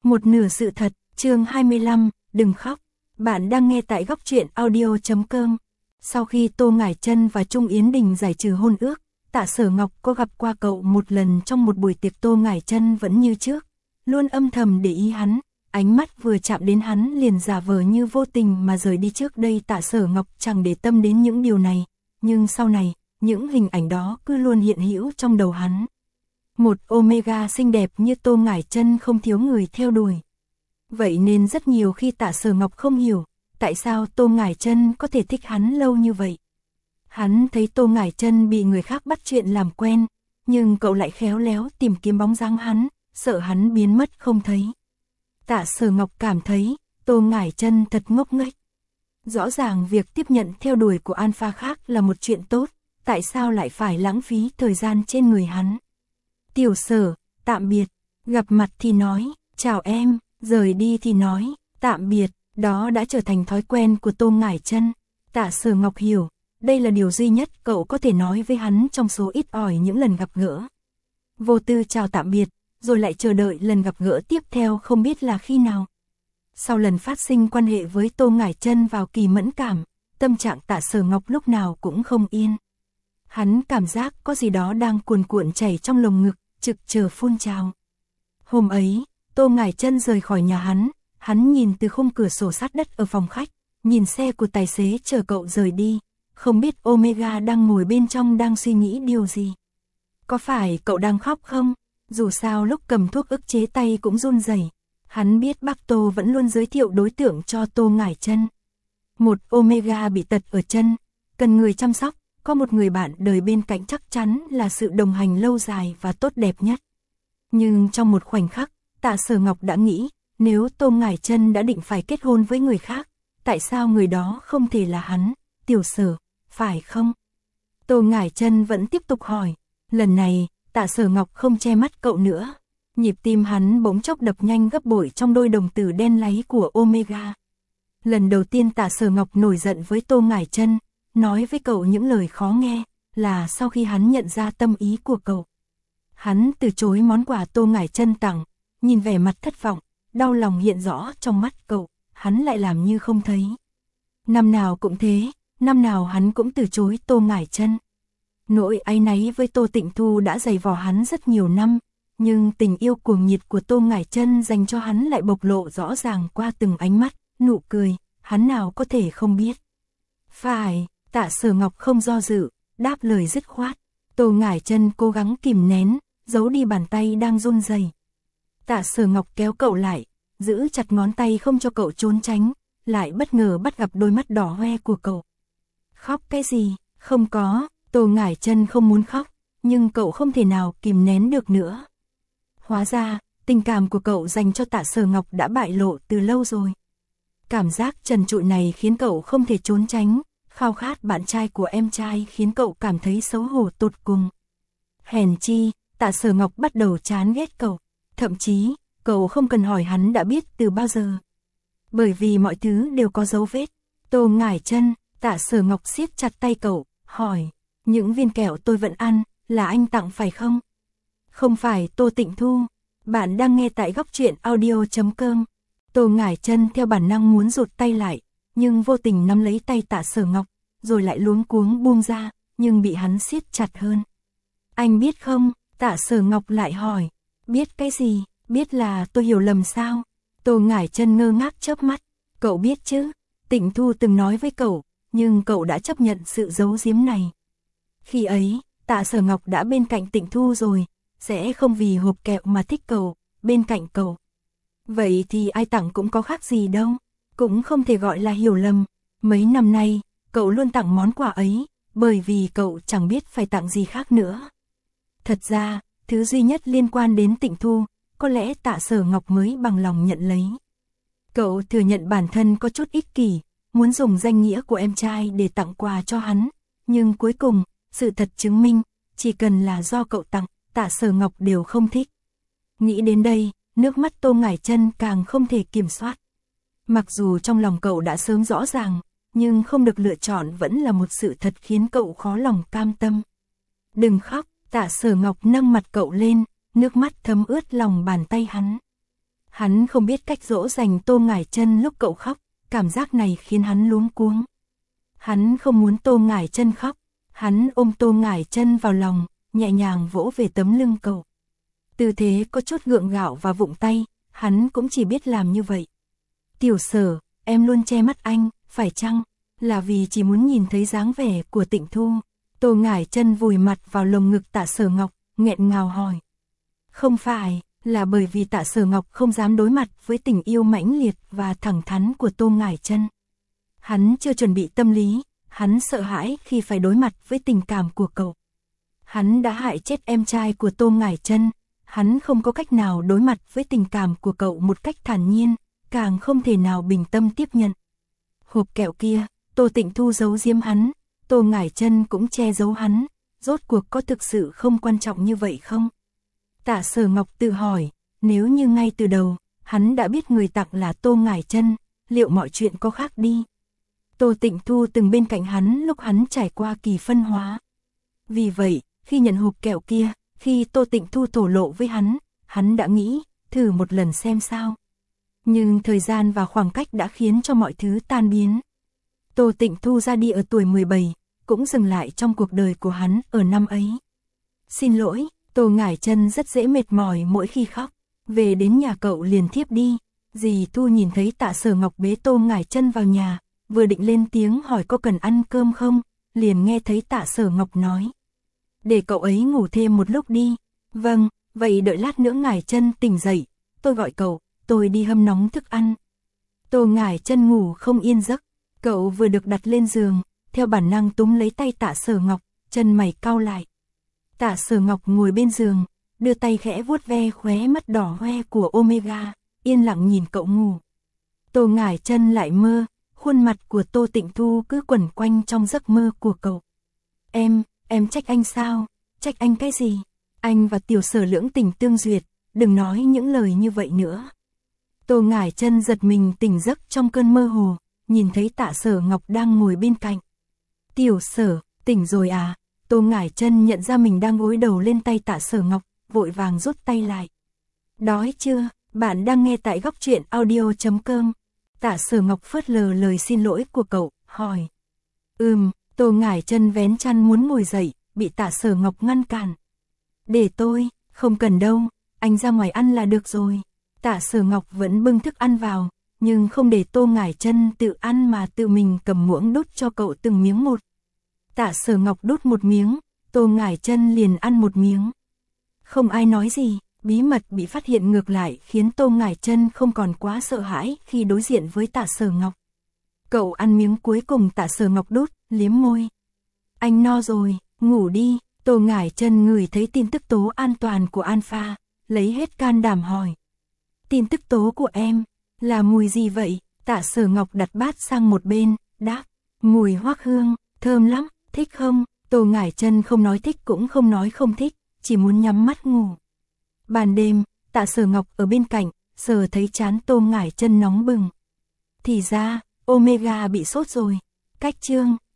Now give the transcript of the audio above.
Một nửa sự thật, chương 25, đừng khóc. Bạn đang nghe tại góc truyện audio.com. Sau khi Tô Ngải Trân và Trung Yến Đình giải trừ hôn ước, Tạ Sở Ngọc có gặp qua cậu một lần trong một buổi tiệc. Tô Ngải Trân vẫn như trước, luôn âm thầm để ý hắn, ánh mắt vừa chạm đến hắn liền giả vờ như vô tình mà rời đi. Trước đây Tạ Sở Ngọc chẳng để tâm đến những điều này, nhưng sau này, những hình ảnh đó cứ luôn hiện hữu trong đầu hắn. Một Omega xinh đẹp như Tô Ngải Trân không thiếu người theo đuổi. Vậy nên rất nhiều khi Tạ Sở Ngọc không hiểu, tại sao Tô Ngải Trân có thể thích hắn lâu như vậy. Hắn thấy Tô Ngải Trân bị người khác bắt chuyện làm quen, nhưng cậu lại khéo léo tìm kiếm bóng dáng hắn, sợ hắn biến mất không thấy. Tạ Sở Ngọc cảm thấy, Tô Ngải Trân thật ngốc nghếch. Rõ ràng việc tiếp nhận theo đuổi của Alpha khác là một chuyện tốt, tại sao lại phải lãng phí thời gian trên người hắn. Tiểu Sở, tạm biệt, gặp mặt thì nói, chào em, rời đi thì nói, tạm biệt, đó đã trở thành thói quen của Tô Ngải Trân. Tạ Sở Ngọc hiểu, đây là điều duy nhất cậu có thể nói với hắn trong số ít ỏi những lần gặp gỡ. Vô tư chào tạm biệt, rồi lại chờ đợi lần gặp gỡ tiếp theo không biết là khi nào. Sau lần phát sinh quan hệ với Tô Ngải Trân vào kỳ mẫn cảm, tâm trạng Tạ Sở Ngọc lúc nào cũng không yên. Hắn cảm giác có gì đó đang cuồn cuộn chảy trong lồng ngực, trực chờ phun trào. Hôm ấy, Tô Ngải Trân rời khỏi nhà hắn nhìn từ khung cửa sổ sát đất ở phòng khách, nhìn xe của tài xế chờ cậu rời đi, không biết Omega đang ngồi bên trong đang suy nghĩ điều gì. Có phải cậu đang khóc không? Dù sao lúc cầm thuốc ức chế tay cũng run rẩy. Hắn biết bác Tô vẫn luôn giới thiệu đối tượng cho Tô Ngải Trân. Một Omega bị tật ở chân, cần người chăm sóc, có một người bạn đời bên cạnh chắc chắn là sự đồng hành lâu dài và tốt đẹp nhất. Nhưng trong một khoảnh khắc, Tạ Sở Ngọc đã nghĩ, nếu Tô Ngải Trân đã định phải kết hôn với người khác, tại sao người đó không thể là hắn, Tiểu Sở, phải không? Tô Ngải Trân vẫn tiếp tục hỏi, lần này, Tạ Sở Ngọc không che mắt cậu nữa. Nhịp tim hắn bỗng chốc đập nhanh gấp bội trong đôi đồng tử đen láy của Omega. Lần đầu tiên Tạ Sở Ngọc nổi giận với Tô Ngải Trân, nói với cậu những lời khó nghe, là sau khi hắn nhận ra tâm ý của cậu. Hắn từ chối món quà Tô Ngải Trân tặng, nhìn vẻ mặt thất vọng, đau lòng hiện rõ trong mắt cậu, hắn lại làm như không thấy. Năm nào cũng thế, năm nào hắn cũng từ chối Tô Ngải Trân. Nỗi áy náy với Tô Tịnh Thu đã dày vò hắn rất nhiều năm, nhưng tình yêu cuồng nhiệt của Tô Ngải Trân dành cho hắn lại bộc lộ rõ ràng qua từng ánh mắt, nụ cười, hắn nào có thể không biết. Phải, Tạ Sở Ngọc không do dự, đáp lời dứt khoát. Tô Ngải Trân cố gắng kìm nén, giấu đi bàn tay đang run rẩy. Tạ Sở Ngọc kéo cậu lại, giữ chặt ngón tay không cho cậu trốn tránh, lại bất ngờ bắt gặp đôi mắt đỏ hoe của cậu. Khóc cái gì? Không có, Tô Ngải Trân không muốn khóc, nhưng cậu không thể nào kìm nén được nữa. Hóa ra, tình cảm của cậu dành cho Tạ Sở Ngọc đã bại lộ từ lâu rồi. Cảm giác trần trụi này khiến cậu không thể trốn tránh, khao khát bạn trai của em trai khiến cậu cảm thấy xấu hổ tột cùng. Hèn chi, Tạ Sở Ngọc bắt đầu chán ghét cậu, thậm chí, cậu không cần hỏi hắn đã biết từ bao giờ. Bởi vì mọi thứ đều có dấu vết. Tô Ngải Trân, Tạ Sở Ngọc siết chặt tay cậu, hỏi, những viên kẹo tôi vẫn ăn, là anh tặng phải không? Không phải Tô Tịnh Thu, bạn đang nghe tại góc truyện audio.com. Tô Ngải Trân theo bản năng muốn rụt tay lại, nhưng vô tình nắm lấy tay Tạ Sở Ngọc, rồi lại luống cuống buông ra, nhưng bị hắn siết chặt hơn. Anh biết không? Tạ Sở Ngọc lại hỏi, biết cái gì? Biết là tôi hiểu lầm sao? Tô Ngải Trân ngơ ngác chớp mắt, cậu biết chứ? Tịnh Thu từng nói với cậu, nhưng cậu đã chấp nhận sự giấu giếm này. Khi ấy, Tạ Sở Ngọc đã bên cạnh Tịnh Thu rồi, sẽ không vì hộp kẹo mà thích cậu, bên cạnh cậu. Vậy thì ai tặng cũng có khác gì đâu, cũng không thể gọi là hiểu lầm. Mấy năm nay, cậu luôn tặng món quà ấy, bởi vì cậu chẳng biết phải tặng gì khác nữa. Thật ra, thứ duy nhất liên quan đến Tịnh Thu, có lẽ Tạ Sở Ngọc mới bằng lòng nhận lấy. Cậu thừa nhận bản thân có chút ích kỷ, muốn dùng danh nghĩa của em trai để tặng quà cho hắn, nhưng cuối cùng, sự thật chứng minh, chỉ cần là do cậu tặng, Tạ Sở Ngọc đều không thích. Nghĩ đến đây, nước mắt Tô Ngải Trân càng không thể kiểm soát. Mặc dù trong lòng cậu đã sớm rõ ràng, nhưng không được lựa chọn vẫn là một sự thật khiến cậu khó lòng cam tâm. Đừng khóc, Tạ Sở Ngọc nâng mặt cậu lên, nước mắt thấm ướt lòng bàn tay hắn. Hắn không biết cách dỗ dành Tô Ngải Chân lúc cậu khóc, cảm giác này khiến hắn luống cuống. Hắn không muốn Tô Ngải Chân khóc, hắn ôm Tô Ngải Chân vào lòng, nhẹ nhàng vỗ về tấm lưng cậu. Tư thế có chút gượng gạo và vụng tay, hắn cũng chỉ biết làm như vậy. Tiểu Sở, em luôn che mắt anh, phải chăng là vì chỉ muốn nhìn thấy dáng vẻ của Tịnh Thu? Tô Ngải Chân vùi mặt vào lồng ngực Tạ Sở Ngọc, nghẹn ngào hỏi. Không phải, là bởi vì Tạ Sở Ngọc không dám đối mặt với tình yêu mãnh liệt và thẳng thắn của Tô Ngải Chân. Hắn chưa chuẩn bị tâm lý, hắn sợ hãi khi phải đối mặt với tình cảm của cậu. Hắn đã hại chết em trai của Tô Ngải Chân, hắn không có cách nào đối mặt với tình cảm của cậu một cách thản nhiên, càng không thể nào bình tâm tiếp nhận. Hộp kẹo kia, Tô Tịnh Thu giấu giếm hắn, Tô Ngải Chân cũng che giấu hắn, rốt cuộc có thực sự không quan trọng như vậy không? Tạ Sở Ngọc tự hỏi, nếu như ngay từ đầu, hắn đã biết người tặng là Tô Ngải Chân, liệu mọi chuyện có khác đi? Tô Tịnh Thu từng bên cạnh hắn lúc hắn trải qua kỳ phân hóa. Vì vậy, khi nhận hộp kẹo kia, khi Tô Tịnh Thu thổ lộ với hắn đã nghĩ, thử một lần xem sao. Nhưng thời gian và khoảng cách đã khiến cho mọi thứ tan biến. Tô Tịnh Thu ra đi ở tuổi 17, cũng dừng lại trong cuộc đời của hắn ở năm ấy. Xin lỗi, Tô Ngải Chân rất dễ mệt mỏi mỗi khi khóc, về đến nhà cậu liền thiếp đi. Dì Thu nhìn thấy Tạ Sở Ngọc bế Tô Ngải Chân vào nhà, vừa định lên tiếng hỏi có cần ăn cơm không, liền nghe thấy Tạ Sở Ngọc nói. Để cậu ấy ngủ thêm một lúc đi. Vâng, vậy đợi lát nữa Ngải Chân tỉnh dậy, tôi gọi cậu, tôi đi hâm nóng thức ăn. Tô Ngải Chân ngủ không yên giấc, cậu vừa được đặt lên giường, theo bản năng túm lấy tay Tạ Sở Ngọc, chân mày cau lại. Tạ Sở Ngọc ngồi bên giường, đưa tay khẽ vuốt ve khóe mắt đỏ hoe của Omega, yên lặng nhìn cậu ngủ. Tô Ngải Chân lại mơ, khuôn mặt của Tô Tịnh Thu cứ quẩn quanh trong giấc mơ của cậu. Em trách anh sao? Trách anh cái gì? Anh và Tiểu Sở lưỡng tình tương duyệt, đừng nói những lời như vậy nữa. Tô Ngải Chân giật mình tỉnh giấc trong cơn mơ hồ, nhìn thấy Tạ Sở Ngọc đang ngồi bên cạnh. Tiểu Sở, tỉnh rồi à? Tô Ngải Chân nhận ra mình đang gối đầu lên tay Tạ Sở Ngọc, vội vàng rút tay lại. Đói chưa? Bạn đang nghe tại Góc Truyện Audio.com. Tạ Sở Ngọc phớt lờ lời xin lỗi của cậu, hỏi. Tô Ngải Chân vén chăn muốn ngồi dậy, bị Tạ Sở Ngọc ngăn cản. Để tôi, không cần đâu, anh ra ngoài ăn là được rồi. Tạ Sở Ngọc vẫn bưng thức ăn vào, nhưng không để Tô Ngải Chân tự ăn mà tự mình cầm muỗng đút cho cậu từng miếng một. Tạ Sở Ngọc đút một miếng, Tô Ngải Chân liền ăn một miếng. Không ai nói gì, bí mật bị phát hiện ngược lại khiến Tô Ngải Chân không còn quá sợ hãi khi đối diện với Tạ Sở Ngọc. Cậu ăn miếng cuối cùng Tạ Sở Ngọc đút, liếm môi. Anh no rồi, ngủ đi. Tô Ngải Chân ngửi thấy tin tức tố an toàn của Alpha, lấy hết can đảm hỏi. Tin tức tố của em, là mùi gì vậy? Tạ Sở Ngọc đặt bát sang một bên, đáp. Mùi hoắc hương, thơm lắm, thích không? Tô Ngải Chân không nói thích cũng không nói không thích, chỉ muốn nhắm mắt ngủ. Ban đêm, Tạ Sở Ngọc ở bên cạnh, sờ thấy trán Tô Ngải Chân nóng bừng. Thì ra, Omega bị sốt rồi. Cách chương